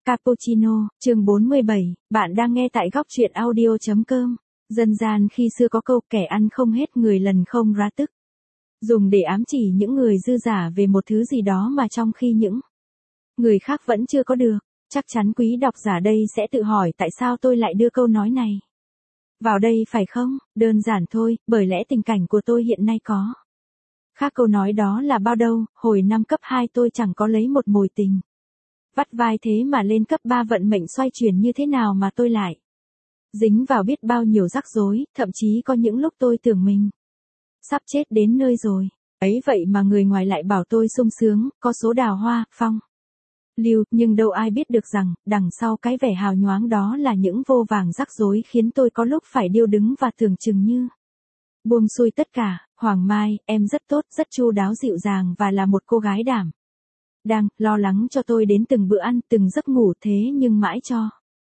Cappuccino, chương 47, bạn đang nghe tại góc truyện audio.com. Dân gian khi xưa có câu kẻ ăn không hết người lần không ra tức. Dùng để ám chỉ những người dư dả về một thứ gì đó mà trong khi những người khác vẫn chưa có được. Chắc chắn quý độc giả đây sẽ tự hỏi tại sao tôi lại đưa câu nói này vào đây phải không? Đơn giản thôi, bởi lẽ tình cảnh của tôi hiện nay có khác câu nói đó là bao đâu, hồi năm cấp 2 tôi chẳng có lấy một mồi tình. Vắt vai thế mà lên cấp 3 vận mệnh xoay chuyển như thế nào mà tôi lại dính vào biết bao nhiêu rắc rối, thậm chí có những lúc tôi tưởng mình sắp chết đến nơi rồi. Ấy vậy mà người ngoài lại bảo tôi sung sướng, có số đào hoa, phong lưu, nhưng đâu ai biết được rằng, đằng sau cái vẻ hào nhoáng đó là những vô vàng rắc rối khiến tôi có lúc phải điêu đứng và tưởng chừng như buông xuôi tất cả. Hoàng Mai, em rất tốt, rất chu đáo dịu dàng và là một cô gái đảm đang lo lắng cho tôi đến từng bữa ăn, từng giấc ngủ, thế nhưng mãi cho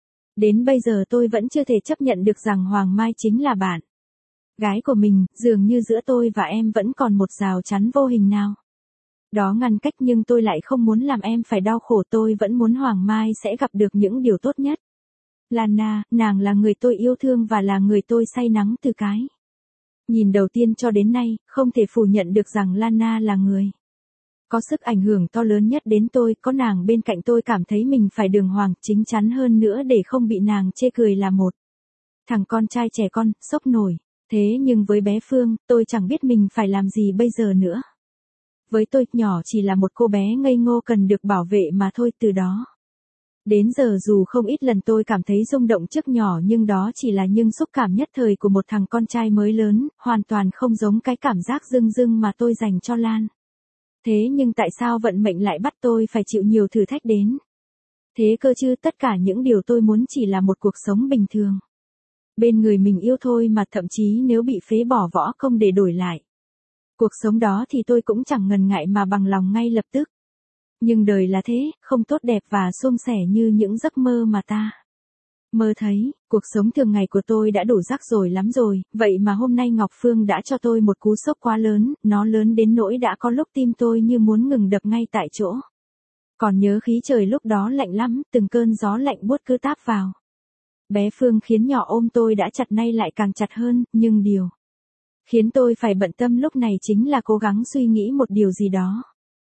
đến bây giờ tôi vẫn chưa thể chấp nhận được rằng Hoàng Mai chính là bạn gái của mình, dường như giữa tôi và em vẫn còn một rào chắn vô hình nào đó ngăn cách, nhưng tôi lại không muốn làm em phải đau khổ, tôi vẫn muốn Hoàng Mai sẽ gặp được những điều tốt nhất. Lana, nàng là người tôi yêu thương và là người tôi say nắng từ cái nhìn đầu tiên cho đến nay, không thể phủ nhận được rằng Lana là người có sức ảnh hưởng to lớn nhất đến tôi, có nàng bên cạnh tôi cảm thấy mình phải đường hoàng, chính chắn hơn nữa để không bị nàng chê cười là một thằng con trai trẻ con, sốc nổi. Thế nhưng với bé Phương, tôi chẳng biết mình phải làm gì bây giờ nữa. Với tôi, nhỏ chỉ là một cô bé ngây ngô cần được bảo vệ mà thôi. Từ đó đến giờ dù không ít lần tôi cảm thấy rung động trước nhỏ, nhưng đó chỉ là những xúc cảm nhất thời của một thằng con trai mới lớn, hoàn toàn không giống cái cảm giác dưng dưng mà tôi dành cho Lan. Thế nhưng tại sao vận mệnh lại bắt tôi phải chịu nhiều thử thách đến thế cơ chứ? Tất cả những điều tôi muốn chỉ là một cuộc sống bình thường bên người mình yêu thôi mà, thậm chí nếu bị phế bỏ võ công để đổi lại cuộc sống đó thì tôi cũng chẳng ngần ngại mà bằng lòng ngay lập tức. Nhưng đời là thế, không tốt đẹp và suôn sẻ như những giấc mơ mà ta mơ thấy. Cuộc sống thường ngày của tôi đã đủ rắc rối lắm rồi, vậy mà hôm nay Ngọc Phương đã cho tôi một cú sốc quá lớn, nó lớn đến nỗi đã có lúc tim tôi như muốn ngừng đập ngay tại chỗ. Còn nhớ khí trời lúc đó lạnh lắm, từng cơn gió lạnh buốt cứ táp vào bé Phương khiến nhỏ ôm tôi đã chặt nay lại càng chặt hơn, nhưng điều khiến tôi phải bận tâm lúc này chính là cố gắng suy nghĩ một điều gì đó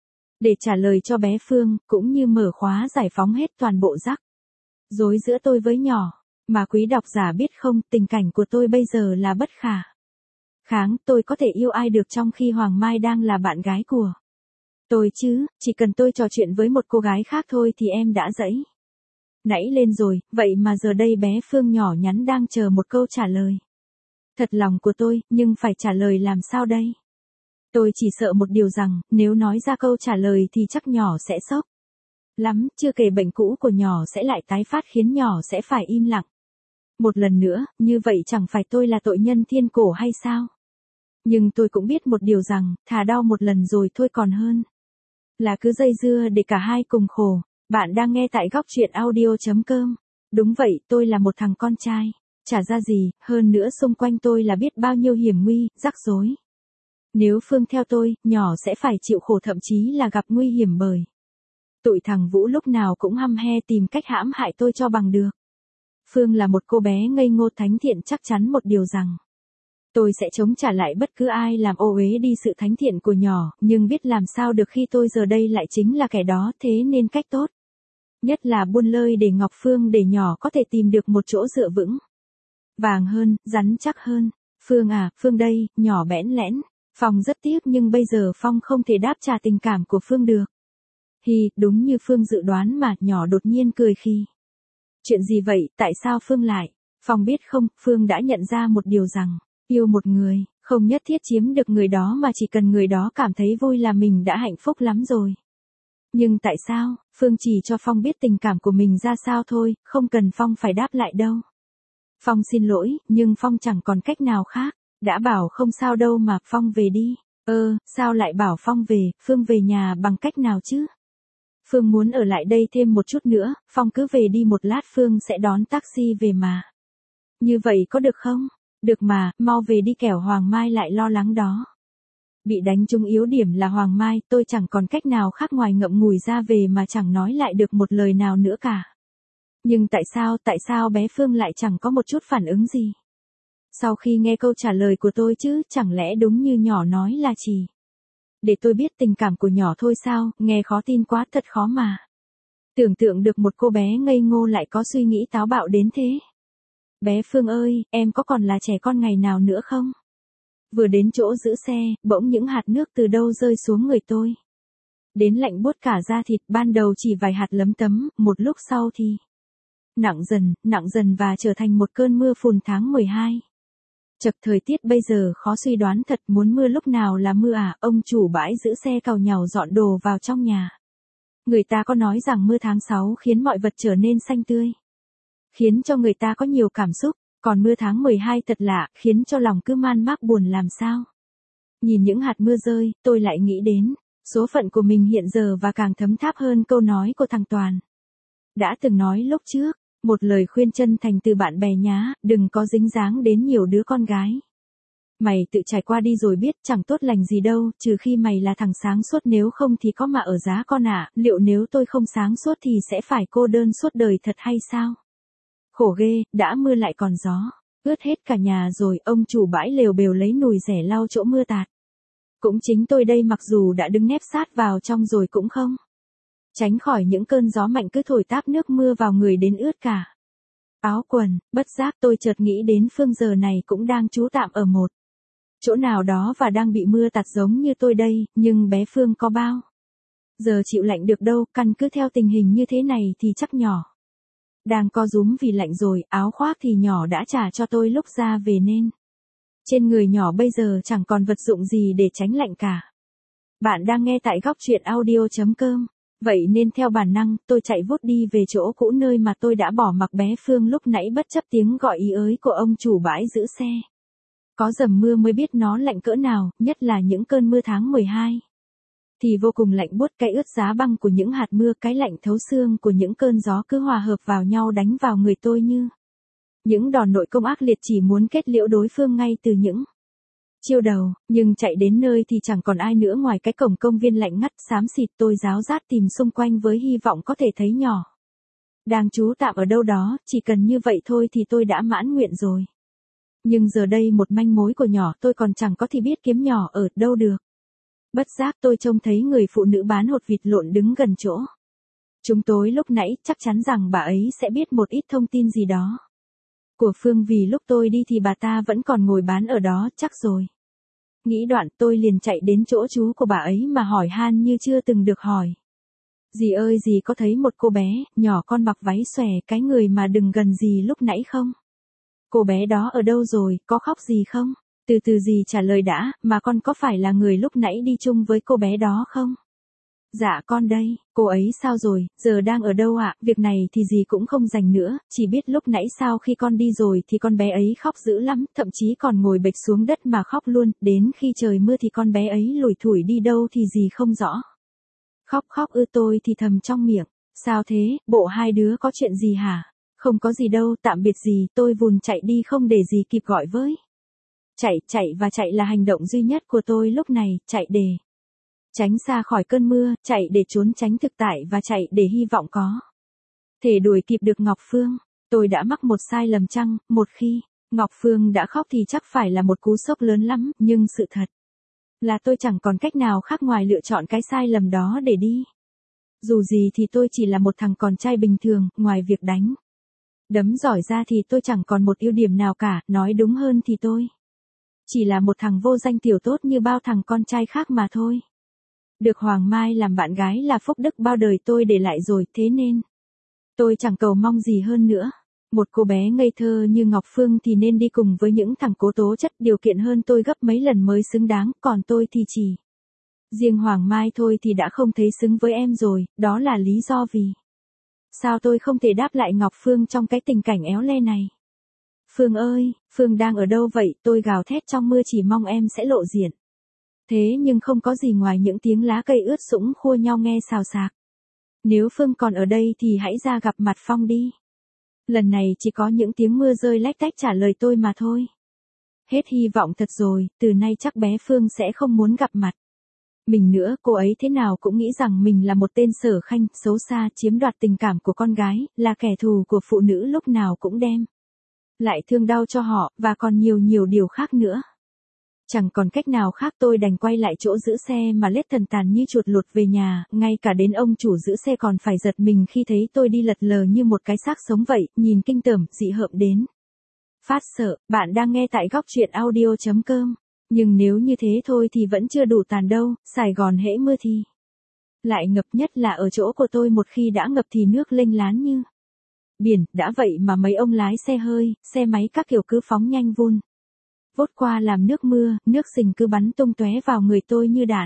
để trả lời cho bé Phương, cũng như mở khóa giải phóng hết toàn bộ rắc rối giữa tôi với nhỏ. Mà quý độc giả biết không, tình cảnh của tôi bây giờ là bất khả kháng, tôi có thể yêu ai được trong khi Hoàng Mai đang là bạn gái của tôi chứ? Chỉ cần tôi trò chuyện với một cô gái khác thôi thì em đã dãy nảy lên rồi, vậy mà giờ đây bé Phương nhỏ nhắn đang chờ một câu trả lời thật lòng của tôi, nhưng phải trả lời làm sao đây? Tôi chỉ sợ một điều rằng, nếu nói ra câu trả lời thì chắc nhỏ sẽ sốc lắm, chưa kể bệnh cũ của nhỏ sẽ lại tái phát khiến nhỏ sẽ phải im lặng một lần nữa, như vậy chẳng phải tôi là tội nhân thiên cổ hay sao? Nhưng tôi cũng biết một điều rằng, thà đau một lần rồi thôi còn hơn là cứ dây dưa để cả hai cùng khổ. Bạn đang nghe tại góc truyện audio.com. Đúng vậy, tôi là một thằng con trai chả ra gì, hơn nữa xung quanh tôi là biết bao nhiêu hiểm nguy, rắc rối. Nếu Phương theo tôi, nhỏ sẽ phải chịu khổ, thậm chí là gặp nguy hiểm bởi tụi thằng Vũ lúc nào cũng hăm he tìm cách hãm hại tôi cho bằng được. Phương là một cô bé ngây ngô thánh thiện, chắc chắn một điều rằng tôi sẽ chống trả lại bất cứ ai làm ô uế đi sự thánh thiện của nhỏ, nhưng biết làm sao được khi tôi giờ đây lại chính là kẻ đó, thế nên cách tốt nhất là buôn lơi để Ngọc Phương, để nhỏ có thể tìm được một chỗ dựa vững vàng hơn, rắn chắc hơn. Phương à, Phương đây, nhỏ bẽn lẽn. Phong rất tiếc nhưng bây giờ Phong không thể đáp trả tình cảm của Phương được. Hi, đúng như Phương dự đoán mà, nhỏ đột nhiên cười khi. Chuyện gì vậy, tại sao Phương lại? Phong biết không, Phương đã nhận ra một điều rằng, yêu một người, không nhất thiết chiếm được người đó mà chỉ cần người đó cảm thấy vui là mình đã hạnh phúc lắm rồi. Nhưng tại sao? Phương chỉ cho Phong biết tình cảm của mình ra sao thôi, không cần Phong phải đáp lại đâu. Phong xin lỗi, nhưng Phong chẳng còn cách nào khác. Đã bảo không sao đâu mà, Phong về đi. Sao lại bảo Phong về? Phương về nhà bằng cách nào chứ? Phương muốn ở lại đây thêm một chút nữa, Phong cứ về đi một lát, Phương sẽ đón taxi về mà. Như vậy có được không? Được mà, mau về đi kẻo Hoàng Mai lại lo lắng đó. Bị đánh trúng yếu điểm là Hoàng Mai, tôi chẳng còn cách nào khác ngoài ngậm ngùi ra về mà chẳng nói lại được một lời nào nữa cả. Nhưng tại sao bé Phương lại chẳng có một chút phản ứng gì? Sau khi nghe câu trả lời của tôi chứ, chẳng lẽ đúng như nhỏ nói là chỉ để tôi biết tình cảm của nhỏ thôi sao, nghe khó tin quá, thật khó mà. Tưởng tượng được một cô bé ngây ngô lại có suy nghĩ táo bạo đến thế. Bé Phương ơi, em có còn là trẻ con ngày nào nữa không? Vừa đến chỗ giữ xe, bỗng những hạt nước từ đâu rơi xuống người tôi. Đến lạnh buốt cả da thịt, ban đầu chỉ vài hạt lấm tấm, một lúc sau thì nặng dần và trở thành một cơn mưa phùn tháng 12. Chật, thời tiết bây giờ khó suy đoán thật, muốn mưa lúc nào là mưa à, ông chủ bãi giữ xe càu nhàu dọn đồ vào trong nhà. Người ta có nói rằng mưa tháng 6 khiến mọi vật trở nên xanh tươi, khiến cho người ta có nhiều cảm xúc, còn mưa tháng 12 thật lạ, khiến cho lòng cứ man mác buồn làm sao. Nhìn những hạt mưa rơi, tôi lại nghĩ đến số phận của mình hiện giờ và càng thấm tháp hơn câu nói của thằng Toàn đã từng nói lúc trước, một lời khuyên chân thành từ bạn bè nhá, đừng có dính dáng đến nhiều đứa con gái. Mày tự trải qua đi rồi biết, chẳng tốt lành gì đâu, trừ khi mày là thằng sáng suốt, nếu không thì có mà ở giá con ạ. Liệu nếu tôi không sáng suốt thì sẽ phải cô đơn suốt đời thật hay sao? Khổ ghê, đã mưa lại còn gió, ướt hết cả nhà rồi. Ông chủ bãi lều bều lấy nùi rẻ lau chỗ mưa tạt. Cũng chính tôi đây, mặc dù đã đứng nép sát vào trong rồi cũng không tránh khỏi những cơn gió mạnh cứ thổi táp nước mưa vào người đến ướt cả áo quần. Bất giác tôi chợt nghĩ đến Phương giờ này cũng đang trú tạm ở một chỗ nào đó và đang bị mưa tạt giống như tôi đây, nhưng bé Phương có bao giờ chịu lạnh được đâu, căn cứ theo tình hình như thế này thì chắc nhỏ đang co rúm vì lạnh rồi. Áo khoác thì nhỏ đã trả cho tôi lúc ra về nên trên người nhỏ bây giờ chẳng còn vật dụng gì để tránh lạnh cả. Bạn đang nghe tại góc truyện audio.com. Vậy nên theo bản năng, tôi chạy vút đi về chỗ cũ nơi mà tôi đã bỏ mặc bé Phương lúc nãy, bất chấp tiếng gọi ý ới của ông chủ bãi giữ xe. Có dầm mưa mới biết nó lạnh cỡ nào, nhất là những cơn mưa tháng 12. Thì vô cùng lạnh buốt, cái ướt giá băng của những hạt mưa, cái lạnh thấu xương của những cơn gió cứ hòa hợp vào nhau đánh vào người tôi như những đòn nội công ác liệt, chỉ muốn kết liễu đối phương ngay từ những chiêu đầu. Nhưng chạy đến nơi thì chẳng còn ai nữa ngoài cái cổng công viên lạnh ngắt xám xịt. Tôi ráo rát tìm xung quanh với hy vọng có thể thấy nhỏ đang trú tạm ở đâu đó, chỉ cần như vậy thôi thì tôi đã mãn nguyện rồi. Nhưng giờ đây một manh mối của nhỏ tôi còn chẳng có thì biết kiếm nhỏ ở đâu được. Bất giác tôi trông thấy người phụ nữ bán hột vịt lộn đứng gần chỗ chúng tôi lúc nãy, chắc chắn rằng bà ấy sẽ biết một ít thông tin gì đó của Phương, vì lúc tôi đi thì bà ta vẫn còn ngồi bán ở đó chắc rồi. Nghĩ đoạn tôi liền chạy đến chỗ chú của bà ấy mà hỏi han như chưa từng được hỏi. Dì ơi, dì có thấy một cô bé nhỏ con mặc váy xòe, cái người mà đừng gần dì lúc nãy không? Cô bé đó ở đâu rồi, có khóc gì không? Từ từ dì trả lời đã, mà con có phải là người lúc nãy đi chung với cô bé đó không? Dạ con đây. Cô ấy sao rồi, giờ đang ở đâu ạ? Việc này thì dì cũng không rành nữa, chỉ biết lúc nãy sau khi con đi rồi thì con bé ấy khóc dữ lắm, thậm chí còn ngồi bệt xuống đất mà khóc luôn, đến khi trời mưa thì con bé ấy lủi thủi đi đâu thì dì không rõ. Khóc tôi thì thầm trong miệng, sao thế, bộ hai đứa có chuyện gì hả? Không có gì đâu, tạm biệt dì. Tôi vùn chạy đi không để dì kịp gọi với. Chạy là hành động duy nhất của tôi lúc này, chạy để tránh xa khỏi cơn mưa, chạy để trốn tránh thực tại và chạy để hy vọng có thể đuổi kịp được Ngọc Phương. Tôi đã mắc một sai lầm chăng, một khi Ngọc Phương đã khóc thì chắc phải là một cú sốc lớn lắm, nhưng sự thật là tôi chẳng còn cách nào khác ngoài lựa chọn cái sai lầm đó để đi. Dù gì thì tôi chỉ là một thằng con trai bình thường, ngoài việc đánh đấm giỏi ra thì tôi chẳng còn một ưu điểm nào cả, nói đúng hơn thì tôi chỉ là một thằng vô danh tiểu tốt như bao thằng con trai khác mà thôi. Được Hoàng Mai làm bạn gái là phúc đức bao đời tôi để lại rồi, thế nên tôi chẳng cầu mong gì hơn nữa. Một cô bé ngây thơ như Ngọc Phương thì nên đi cùng với những thằng cố tố chất điều kiện hơn tôi gấp mấy lần mới xứng đáng, còn tôi thì chỉ riêng Hoàng Mai thôi thì đã không thấy xứng với em rồi, đó là lý do vì sao tôi không thể đáp lại Ngọc Phương trong cái tình cảnh éo le này. Phương ơi, Phương đang ở đâu vậy? Tôi gào thét trong mưa chỉ mong em sẽ lộ diện. Thế nhưng không có gì ngoài những tiếng lá cây ướt sũng khua nhau nghe xào xạc. Nếu Phương còn ở đây thì hãy ra gặp mặt Phong đi. Lần này chỉ có những tiếng mưa rơi lách tách trả lời tôi mà thôi. Hết hy vọng thật rồi, từ nay chắc bé Phương sẽ không muốn gặp mặt Mình nữa, cô ấy thế nào cũng nghĩ rằng mình là một tên sở khanh, xấu xa, chiếm đoạt tình cảm của con gái, là kẻ thù của phụ nữ lúc nào cũng đem lại thương đau cho họ, và còn nhiều nhiều điều khác nữa. Chẳng còn cách nào khác, tôi đành quay lại chỗ giữ xe mà lết thần tàn như chuột lụt về nhà, ngay cả đến ông chủ giữ xe còn phải giật mình khi thấy tôi đi lật lờ như một cái xác sống vậy, nhìn kinh tởm, dị hợm đến phát sợ. Bạn đang nghe tại góc truyện audio.com. Nhưng nếu như thế thôi thì vẫn chưa đủ tàn đâu, Sài Gòn hễ mưa thì lại ngập, nhất là ở chỗ của tôi một khi đã ngập thì nước lênh láng như biển, đã vậy mà mấy ông lái xe hơi, xe máy các kiểu cứ phóng nhanh vun vút qua làm nước mưa, nước sình cứ bắn tung tóe vào người tôi như đạn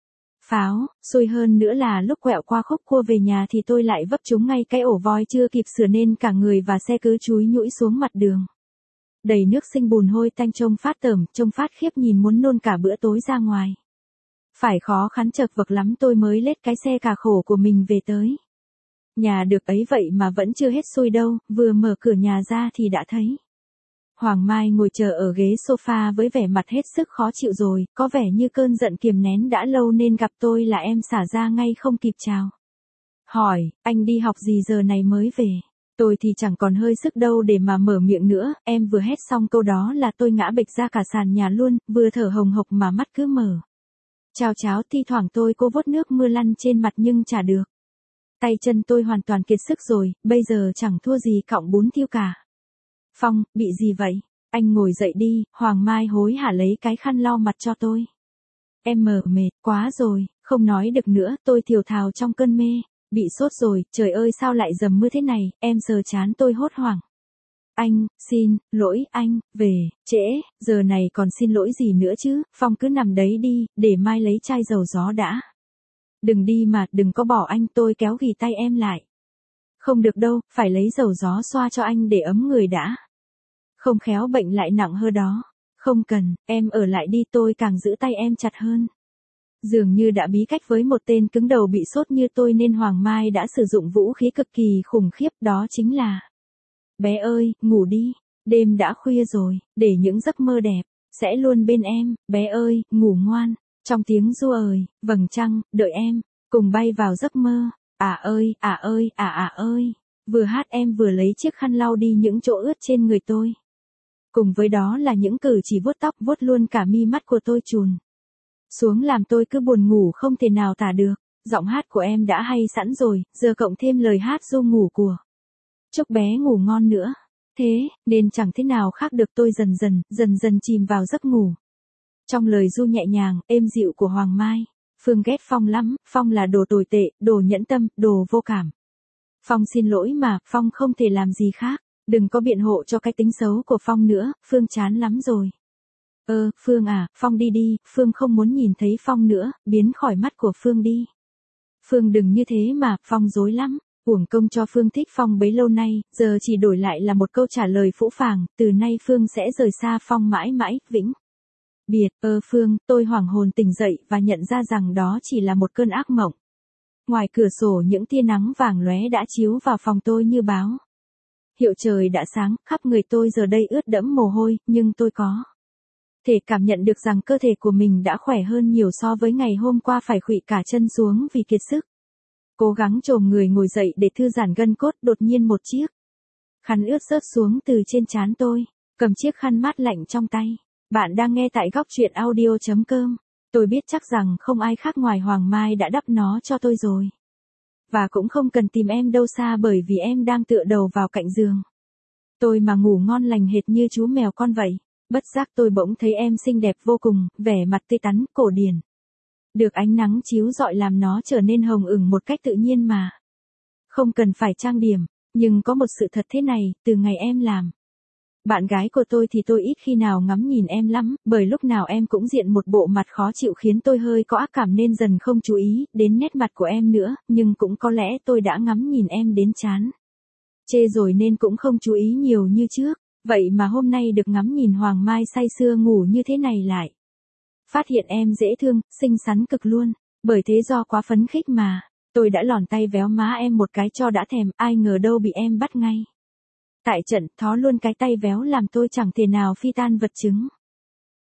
pháo. Xui hơn nữa là lúc quẹo qua khúc cua về nhà thì tôi lại vấp trúng ngay cái ổ voi chưa kịp sửa nên cả người và xe cứ chúi nhũi xuống mặt đường. Đầy nước sinh bùn hôi tanh, trông phát tởm, trông phát khiếp, nhìn muốn nôn cả bữa tối ra ngoài. Phải khó khăn chật vật lắm tôi mới lết cái xe cà khổ của mình về tới nhà được ấy, vậy mà vẫn chưa hết xui đâu, vừa mở cửa nhà ra thì đã thấy Hoàng Mai ngồi chờ ở ghế sofa với vẻ mặt hết sức khó chịu rồi, có vẻ như cơn giận kiềm nén đã lâu nên gặp tôi là em xả ra ngay không kịp chào hỏi. Anh đi học gì giờ này mới về? Tôi thì chẳng còn hơi sức đâu để mà mở miệng nữa, em vừa hét xong câu đó là tôi ngã bịch ra cả sàn nhà luôn, vừa thở hồng hộc mà mắt cứ mở chao cháo. Thi thoảng tôi cố vốt nước mưa lăn trên mặt nhưng chả được. Tay chân tôi hoàn toàn kiệt sức rồi, bây giờ chẳng thua gì cọng bún thiêu cả. Phong, bị gì vậy? Anh ngồi dậy đi. Hoàng Mai hối hả lấy cái khăn lau mặt cho tôi. Em mệt quá rồi, không nói được nữa, tôi thều thào trong cơn mê. Bị sốt rồi, trời ơi sao lại dầm mưa thế này, em sờ chán tôi hốt hoảng. Anh, xin lỗi anh, về trễ, giờ này còn xin lỗi gì nữa chứ, Phong cứ nằm đấy đi, để mai lấy chai dầu gió đã. Đừng đi mà, đừng có bỏ anh, tôi kéo ghì tay em lại. Không được đâu, phải lấy dầu gió xoa cho anh để ấm người đã. Không khéo bệnh lại nặng hơn đó. Không cần, em ở lại đi, tôi càng giữ tay em chặt hơn. Dường như đã bí cách với một tên cứng đầu bị sốt như tôi nên Hoàng Mai đã sử dụng vũ khí cực kỳ khủng khiếp, đó chính là: bé ơi, ngủ đi, đêm đã khuya rồi, để những giấc mơ đẹp sẽ luôn bên em, bé ơi, ngủ ngoan. Trong tiếng ru ời, vầng trăng, đợi em, cùng bay vào giấc mơ. À ơi, à ơi, à ơi. Vừa hát em vừa lấy chiếc khăn lau đi những chỗ ướt trên người tôi. Cùng với đó là những cử chỉ vuốt tóc, vuốt luôn cả mi mắt của tôi chùn xuống làm tôi cứ buồn ngủ không thể nào tả được. Giọng hát của em đã hay sẵn rồi, giờ cộng thêm lời hát ru ngủ của chúc bé ngủ ngon nữa. Thế, nên chẳng thế nào khác được, tôi dần dần chìm vào giấc ngủ. Trong lời ru nhẹ nhàng, êm dịu của Hoàng Mai. Phương ghét Phong lắm, Phong là đồ tồi tệ, đồ nhẫn tâm, đồ vô cảm. Phong xin lỗi mà, Phong không thể làm gì khác. Đừng có biện hộ cho cái tính xấu của Phong nữa, Phương chán lắm rồi. Phương à, Phong đi đi, Phương không muốn nhìn thấy Phong nữa, biến khỏi mắt của Phương đi. Phương đừng như thế mà, Phong dối lắm. Uổng công cho Phương thích Phong bấy lâu nay, giờ chỉ đổi lại là một câu trả lời phũ phàng, từ nay Phương sẽ rời xa Phong mãi mãi, vĩnh biệt. Phương, tôi hoảng hồn tỉnh dậy và nhận ra rằng đó chỉ là một cơn ác mộng. Ngoài cửa sổ những tia nắng vàng lóe đã chiếu vào phòng tôi như báo hiệu trời đã sáng, khắp người tôi giờ đây ướt đẫm mồ hôi, nhưng tôi có thể cảm nhận được rằng cơ thể của mình đã khỏe hơn nhiều so với ngày hôm qua phải khuỵu cả chân xuống vì kiệt sức. Cố gắng chồm người ngồi dậy để thư giãn gân cốt, đột nhiên một chiếc khăn ướt rớt xuống từ trên trán tôi, cầm chiếc khăn mát lạnh trong tay. Bạn đang nghe tại góc truyện audio.com. Tôi biết chắc rằng không ai khác ngoài Hoàng Mai đã đắp nó cho tôi rồi. Và cũng không cần tìm em đâu xa bởi vì em đang tựa đầu vào cạnh giường tôi mà ngủ ngon lành hệt như chú mèo con vậy. Bất giác tôi bỗng thấy em xinh đẹp vô cùng, vẻ mặt tươi tắn, cổ điển. Được ánh nắng chiếu rọi làm nó trở nên hồng ửng một cách tự nhiên mà. Không cần phải trang điểm, nhưng có một sự thật thế này, từ ngày em làm bạn gái của tôi thì tôi ít khi nào ngắm nhìn em lắm, bởi lúc nào em cũng diện một bộ mặt khó chịu khiến tôi hơi có ác cảm nên dần không chú ý đến nét mặt của em nữa, nhưng cũng có lẽ tôi đã ngắm nhìn em đến chán chê rồi nên cũng không chú ý nhiều như trước. Vậy mà hôm nay được ngắm nhìn Hoàng Mai say sưa ngủ như thế này lại phát hiện em dễ thương, xinh xắn cực luôn. Bởi thế do quá phấn khích mà tôi đã lòn tay véo má em một cái cho đã thèm, ai ngờ đâu bị em bắt ngay tại trận, thó luôn cái tay véo làm tôi chẳng thể nào phi tan vật chứng.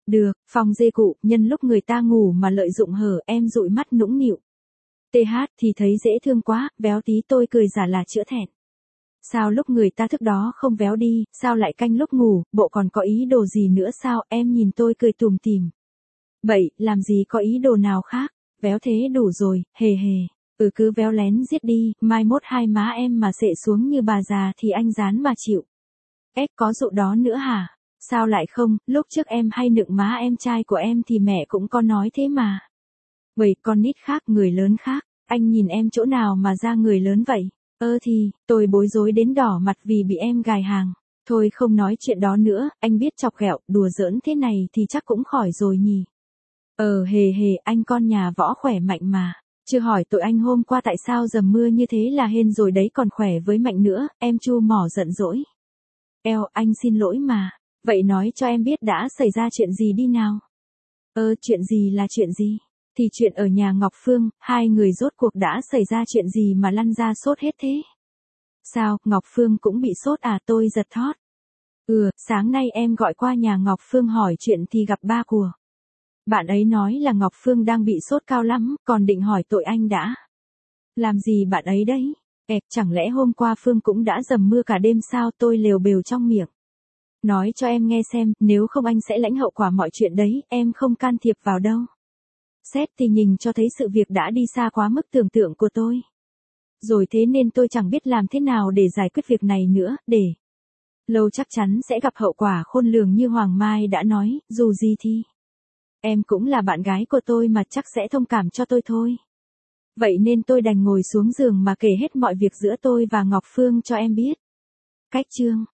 Được, Phong dê cụ, nhân lúc người ta ngủ mà lợi dụng hở, em dụi mắt nũng nịu. TH thì thấy dễ thương quá, véo tí, tôi cười giả là chữa thẹn. Sao lúc người ta thức đó không véo đi, sao lại canh lúc ngủ, bộ còn có ý đồ gì nữa sao, em nhìn tôi cười tủm tỉm. Bậy, làm gì có ý đồ nào khác, véo thế đủ rồi, hề hề. Cứ véo lén giết đi, mai mốt hai má em mà xệ xuống như bà già thì anh dán mà chịu. Có dụ đó nữa hả? Sao lại không, lúc trước em hay nựng má em trai của em thì mẹ cũng có nói thế mà. Vậy con nít khác, người lớn khác, anh nhìn em chỗ nào mà ra người lớn vậy? Thì, tôi bối rối đến đỏ mặt vì bị em gài hàng. Thôi không nói chuyện đó nữa, anh biết chọc ghẹo, đùa giỡn thế này thì chắc cũng khỏi rồi nhỉ. Hề hề, anh con nhà võ khỏe mạnh mà. Chưa hỏi tội anh hôm qua tại sao dầm mưa như thế là hên rồi đấy, còn khỏe với Mạnh nữa, em chu mỏ giận dỗi. Anh xin lỗi mà. Vậy nói cho em biết đã xảy ra chuyện gì đi nào. Chuyện gì là chuyện gì? Thì chuyện ở nhà Ngọc Phương, hai người rốt cuộc đã xảy ra chuyện gì mà lăn ra sốt hết thế? Sao, Ngọc Phương cũng bị sốt à, tôi giật thót. Sáng nay em gọi qua nhà Ngọc Phương hỏi chuyện thì gặp ba của. Bạn ấy nói là Ngọc Phương đang bị sốt cao lắm, còn định hỏi tội anh đã. Làm gì bạn ấy đấy? Chẳng lẽ hôm qua Phương cũng đã dầm mưa cả đêm sao, tôi lều bều trong miệng. Nói cho em nghe xem, nếu không anh sẽ lãnh hậu quả mọi chuyện đấy, em không can thiệp vào đâu. Xét thì nhìn cho thấy sự việc đã đi xa quá mức tưởng tượng của tôi. Rồi thế nên tôi chẳng biết làm thế nào để giải quyết việc này nữa, để lâu chắc chắn sẽ gặp hậu quả khôn lường như Hoàng Mai đã nói, dù gì thì em cũng là bạn gái của tôi mà, chắc sẽ thông cảm cho tôi thôi. Vậy nên tôi đành ngồi xuống giường mà kể hết mọi việc giữa tôi và Ngọc Phương cho em biết. Cách chương